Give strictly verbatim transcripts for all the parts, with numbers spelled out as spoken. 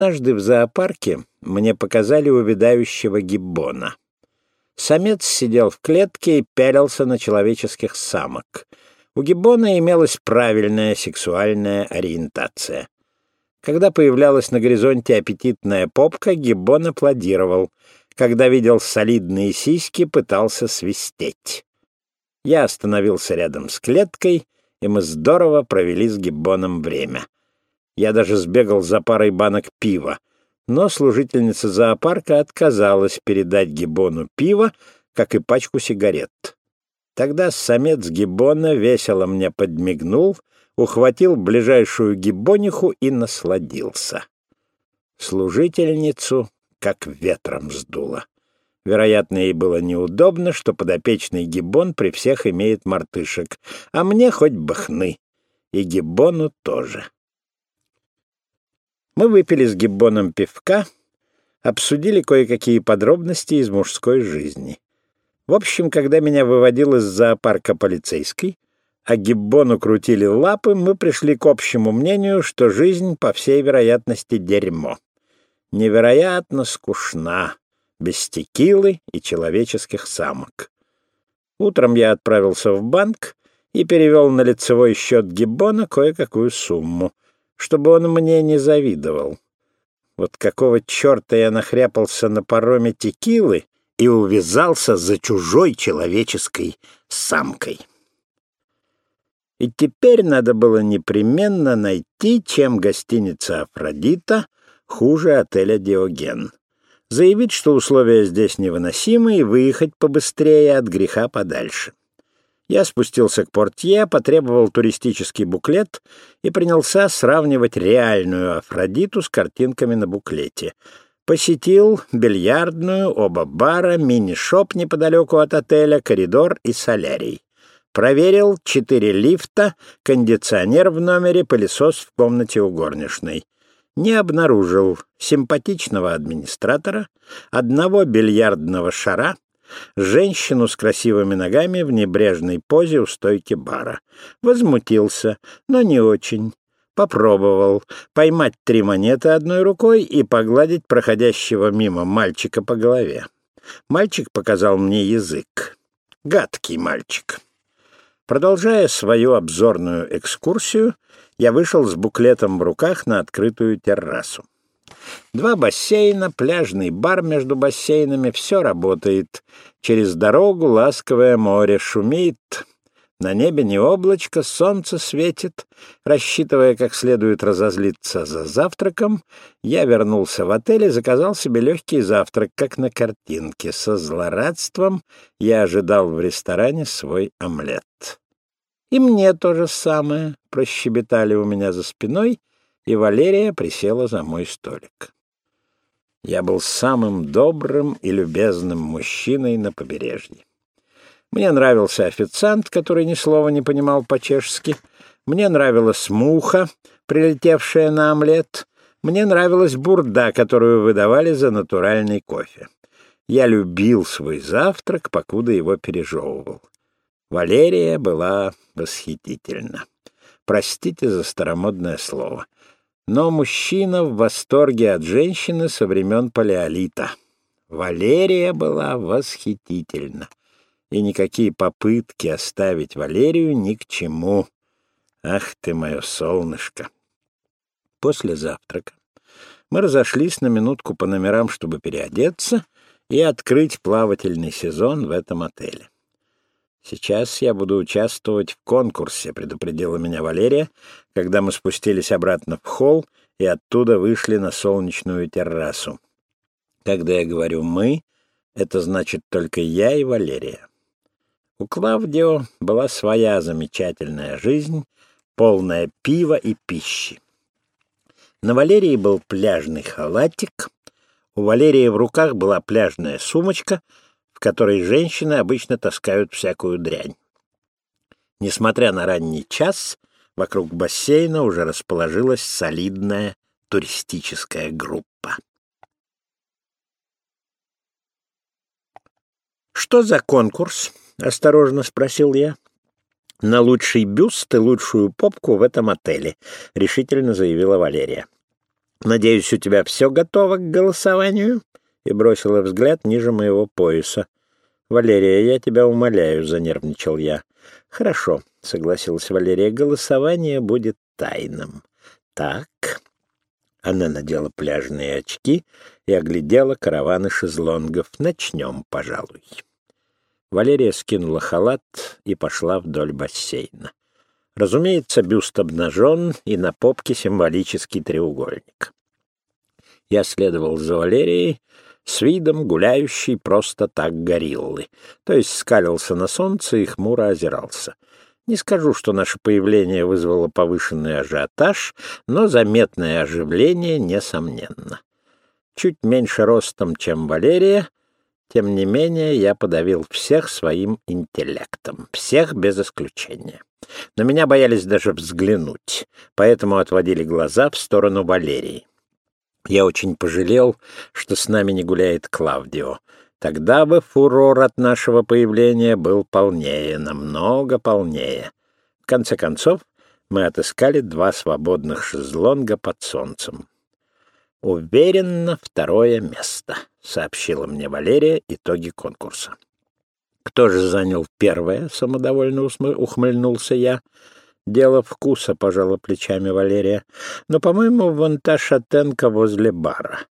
Однажды в зоопарке мне показали увядающего гиббона. Самец сидел в клетке и пялился на человеческих самок. У гиббона имелась правильная сексуальная ориентация. Когда появлялась на горизонте аппетитная попка, гиббон аплодировал. Когда видел солидные сиськи, пытался свистеть. Я остановился рядом с клеткой, и мы здорово провели с гиббоном время. Я даже сбегал за парой банок пива, но служительница зоопарка отказалась передать гиббону пиво, как и пачку сигарет. Тогда самец гиббона весело мне подмигнул, ухватил ближайшую гиббониху и насладился. Служительницу как ветром сдуло. Вероятно, ей было неудобно, что подопечный гиббон при всех имеет мартышек, а мне хоть бы хны, и гиббону тоже. Мы выпили с гиббоном пивка, обсудили кое-какие подробности из мужской жизни. В общем, когда меня выводил из зоопарка полицейский, а гиббону крутили лапы, мы пришли к общему мнению, что жизнь, по всей вероятности, дерьмо. Невероятно скучна, без текилы и человеческих самок. Утром я отправился в банк и перевел на лицевой счет гиббона кое-какую сумму, чтобы он мне не завидовал. Вот какого черта я нахряпался на пароме текилы и увязался за чужой человеческой самкой. И теперь надо было непременно найти, чем гостиница «Афродита» хуже отеля «Диоген». Заявить, что условия здесь невыносимы, и выехать побыстрее от греха подальше. Я спустился к портье, потребовал туристический буклет и принялся сравнивать реальную Афродиту с картинками на буклете. Посетил бильярдную, оба бара, мини-шоп неподалеку от отеля, коридор и солярий. Проверил четыре лифта, кондиционер в номере, пылесос в комнате у горничной. Не обнаружил симпатичного администратора, одного бильярдного шара, женщину с красивыми ногами в небрежной позе у стойки бара. Возмутился, но не очень. Попробовал поймать три монеты одной рукой и погладить проходящего мимо мальчика по голове. Мальчик показал мне язык. Гадкий мальчик. Продолжая свою обзорную экскурсию, я вышел с буклетом в руках на открытую террасу. Два бассейна, пляжный бар между бассейнами — все работает. Через дорогу ласковое море шумит. На небе не облачко, солнце светит. Рассчитывая как следует разозлиться за завтраком, я вернулся в отель и заказал себе легкий завтрак, как на картинке. Со злорадством я ожидал в ресторане свой омлет. «И мне то же самое», — прощебетали у меня за спиной, и Валерия присела за мой столик. Я был самым добрым и любезным мужчиной на побережье. Мне нравился официант, который ни слова не понимал по-чешски. Мне нравилась муха, прилетевшая на омлет. Мне нравилась бурда, которую выдавали за натуральный кофе. Я любил свой завтрак, покуда его пережевывал. Валерия была восхитительна. Простите за старомодное слово. Но мужчина в восторге от женщины со времен палеолита. Валерия была восхитительна. И никакие попытки оставить Валерию ни к чему. Ах ты, мое солнышко! После завтрака мы разошлись на минутку по номерам, чтобы переодеться и открыть плавательный сезон в этом отеле. «Сейчас я буду участвовать в конкурсе», — предупредила меня Валерия, когда мы спустились обратно в холл и оттуда вышли на солнечную террасу. Когда я говорю «мы», это значит только я и Валерия. У Клавдио была своя замечательная жизнь, полная пива и пищи. На Валерии был пляжный халатик, у Валерии в руках была пляжная сумочка, в которой женщины обычно таскают всякую дрянь. Несмотря на ранний час, вокруг бассейна уже расположилась солидная туристическая группа. «Что за конкурс?» — осторожно спросил я. «На лучший бюст и лучшую попку в этом отеле», — решительно заявила Валерия. Надеюсь, у тебя все готово к голосованию?» И бросила взгляд ниже моего пояса. «Валерия, я тебя умоляю», — занервничал я. «Хорошо», — согласилась Валерия, — «голосование будет тайным». «Так». Она надела пляжные очки и оглядела караваны шезлонгов. «Начнем, пожалуй». Валерия скинула халат и пошла вдоль бассейна. Разумеется, бюст обнажен, и на попке символический треугольник. Я следовал за Валерией с видом гуляющей просто так гориллы, то есть скалился на солнце и хмуро озирался. Не скажу, что наше появление вызвало повышенный ажиотаж, но заметное оживление несомненно. Чуть меньше ростом, чем Валерия, тем не менее я подавил всех своим интеллектом, всех без исключения. На меня боялись даже взглянуть, поэтому отводили глаза в сторону Валерии. Я очень пожалел, что с нами не гуляет Клавдио. Тогда бы фурор от нашего появления был полнее, намного полнее. В конце концов, мы отыскали два свободных шезлонга под солнцем. «Уверенно второе место», — сообщила мне Валерия итоги конкурса. «Кто же занял первое?» — самодовольно ухмыльнулся я. «Дело вкуса», — пожала плечами Валерия. «Но, по-моему, вон та шатенка возле бара».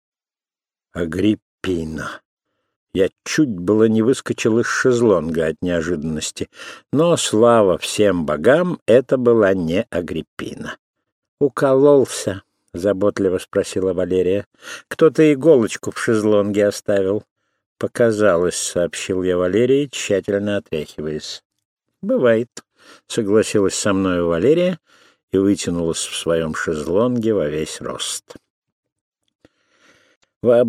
«Агриппина». Я чуть было не выскочил из шезлонга от неожиданности, но, слава всем богам, это была не Агриппина. «Укололся?» — заботливо спросила Валерия. «Кто-то иголочку в шезлонге оставил». «Показалось», — сообщил я Валерии, тщательно отряхиваясь. «Бывает», — согласилась со мною Валерия и вытянулась в своем шезлонге во весь рост.